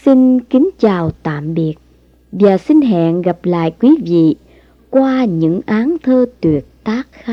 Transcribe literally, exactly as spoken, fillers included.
Xin kính chào tạm biệt và xin hẹn gặp lại quý vị qua những áng thơ tuyệt tác khác.